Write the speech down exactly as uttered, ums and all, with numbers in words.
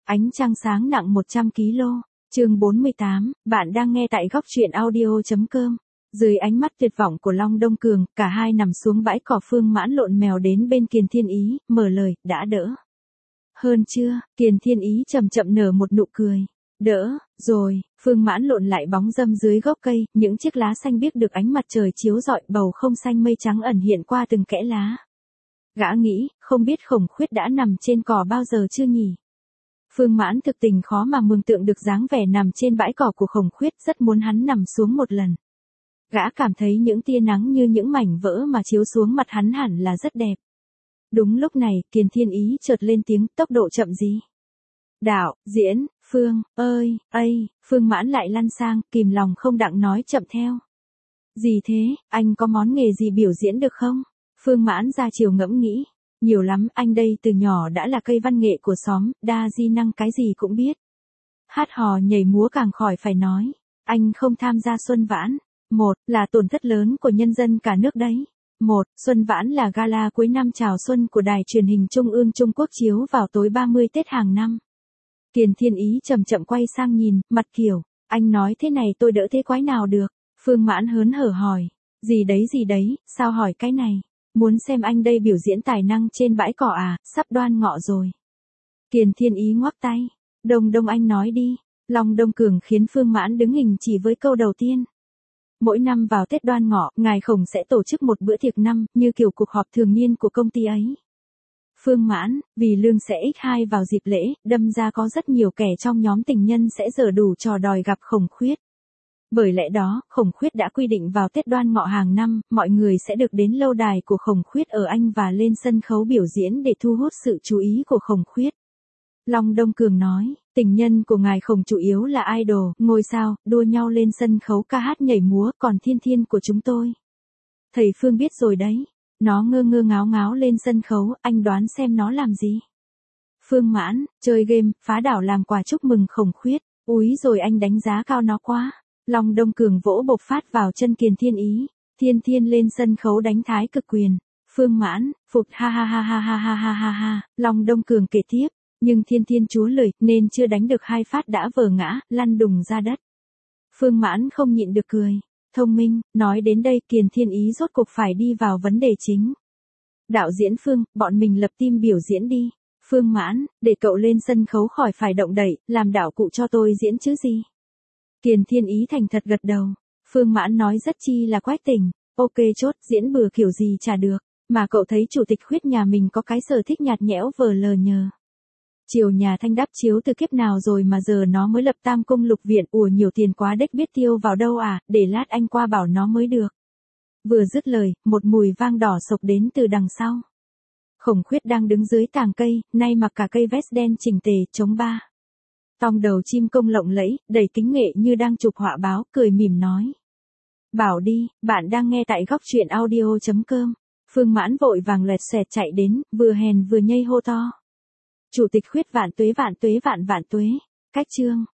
Ánh trăng sáng nặng một trăm ki lô gam. Chương bốn mươi tám, bạn đang nghe tại góc truyện audio chấm com. Dưới ánh mắt tuyệt vọng của Long Đông Cường, cả hai nằm xuống bãi cỏ. Phương Mãn lộn mèo đến bên Kiền Thiên Ý, mở lời, đã đỡ hơn chưa? Kiền Thiên Ý chậm chậm nở một nụ cười. Đỡ, rồi. Phương Mãn lộn lại bóng râm dưới gốc cây, những chiếc lá xanh biếc được ánh mặt trời chiếu rọi, bầu không xanh mây trắng ẩn hiện qua từng kẽ lá. Gã nghĩ, không biết Khổng Khuyết đã nằm trên cỏ bao giờ chưa nhỉ? Phương Mãn thực tình khó mà mường tượng được dáng vẻ nằm trên bãi cỏ của Khổng Khuyết, rất muốn hắn nằm xuống một lần. Gã cảm thấy những tia nắng như những mảnh vỡ mà chiếu xuống mặt hắn hẳn là rất đẹp. Đúng lúc này, Kiền Thiên Ý chợt lên tiếng, tốc độ chậm gì? Đạo, diễn, Phương, ơi, ây, Phương Mãn lại lăn sang, kìm lòng không đặng nói chậm theo. Gì thế, anh có món nghề gì biểu diễn được không? Phương Mãn ra chiều ngẫm nghĩ. Nhiều lắm, anh đây từ nhỏ đã là cây văn nghệ của xóm, đa di năng cái gì cũng biết. Hát hò nhảy múa càng khỏi phải nói. Anh không tham gia Xuân Vãn. Một, là tổn thất lớn của nhân dân cả nước đấy. Một, Xuân Vãn là gala cuối năm chào xuân của đài truyền hình Trung ương Trung Quốc chiếu vào tối ba mươi Tết hàng năm. Kiền Thiên Ý chậm chậm quay sang nhìn, mặt kiểu, anh nói thế này tôi đỡ thế quái nào được. Phương Mãn hớn hở hỏi, gì đấy gì đấy, sao hỏi cái này? Muốn xem anh đây biểu diễn tài năng trên bãi cỏ à, sắp đoan ngọ rồi. Kiền Thiên Ý ngoắc tay, Đông Đông anh nói đi. Long Đông Cường khiến Phương Mãn đứng hình chỉ với câu đầu tiên. Mỗi năm vào Tết Đoan Ngọ, ngài Khổng sẽ tổ chức một bữa tiệc năm, như kiểu cuộc họp thường niên của công ty ấy. Phương Mãn, vì lương sẽ nhân hai vào dịp lễ, đâm ra có rất nhiều kẻ trong nhóm tình nhân sẽ giở đủ trò đòi gặp Khổng Khuyết. Bởi lẽ đó, Khổng Khuyết đã quy định vào Tết Đoan Ngọ hàng năm, mọi người sẽ được đến lâu đài của Khổng Khuyết ở Anh và lên sân khấu biểu diễn để thu hút sự chú ý của Khổng Khuyết. Long Đông Cường nói, tình nhân của ngài Khổng chủ yếu là idol, ngôi sao, đua nhau lên sân khấu ca hát nhảy múa, còn Thiên Thiên của chúng tôi. Thầy Phương biết rồi đấy. Nó ngơ ngơ ngáo ngáo lên sân khấu, anh đoán xem nó làm gì? Phương Mãn, chơi game, phá đảo làm quà chúc mừng Khổng Khuyết. Úi rồi anh đánh giá cao nó quá. Long Đông Cường vỗ bộc phát vào chân Kiền Thiên Ý. Thiên Thiên lên sân khấu đánh thái cực quyền. Phương Mãn, phục ha ha ha ha ha ha ha ha ha. Long Đông Cường kể tiếp. Nhưng Thiên Thiên chúa lời, nên chưa đánh được hai phát đã vờ ngã, lăn đùng ra đất. Phương Mãn không nhịn được cười. Thông minh, nói đến đây Kiền Thiên Ý rốt cuộc phải đi vào vấn đề chính. Đạo diễn Phương, bọn mình lập team biểu diễn đi. Phương Mãn, để cậu lên sân khấu khỏi phải động đậy, làm đạo cụ cho tôi diễn chứ gì. Kiền Thiên Ý thành thật gật đầu. Phương Mãn nói rất chi là quách tỉnh. Ok chốt, diễn bừa kiểu gì chả được. Mà cậu thấy chủ tịch Khuyết nhà mình có cái sở thích nhạt nhẽo vờ lờ nhờ. Triều nhà Thanh đáp chiếu từ kiếp nào rồi mà giờ nó mới lập Tam Cung Lục Viện, ủa nhiều tiền quá đếch biết tiêu vào đâu à, để lát anh qua bảo nó mới được. Vừa dứt lời, một mùi vang đỏ sộc đến từ đằng sau. Khổng Khuyết đang đứng dưới tàng cây, nay mặc cả cây vest đen chỉnh tề, chống ba. Tòng đầu chim công lộng lẫy, đầy kính nghệ như đang chụp họa báo, cười mỉm nói. Bảo đi, bạn đang nghe tại góc truyện audio chấm com. Phương Mãn vội vàng lẹt xẹt chạy đến, vừa hèn vừa nhây hô to. Chủ tịch Khuyết vạn tuế vạn tuế vạn vạn tuế. Cách chương.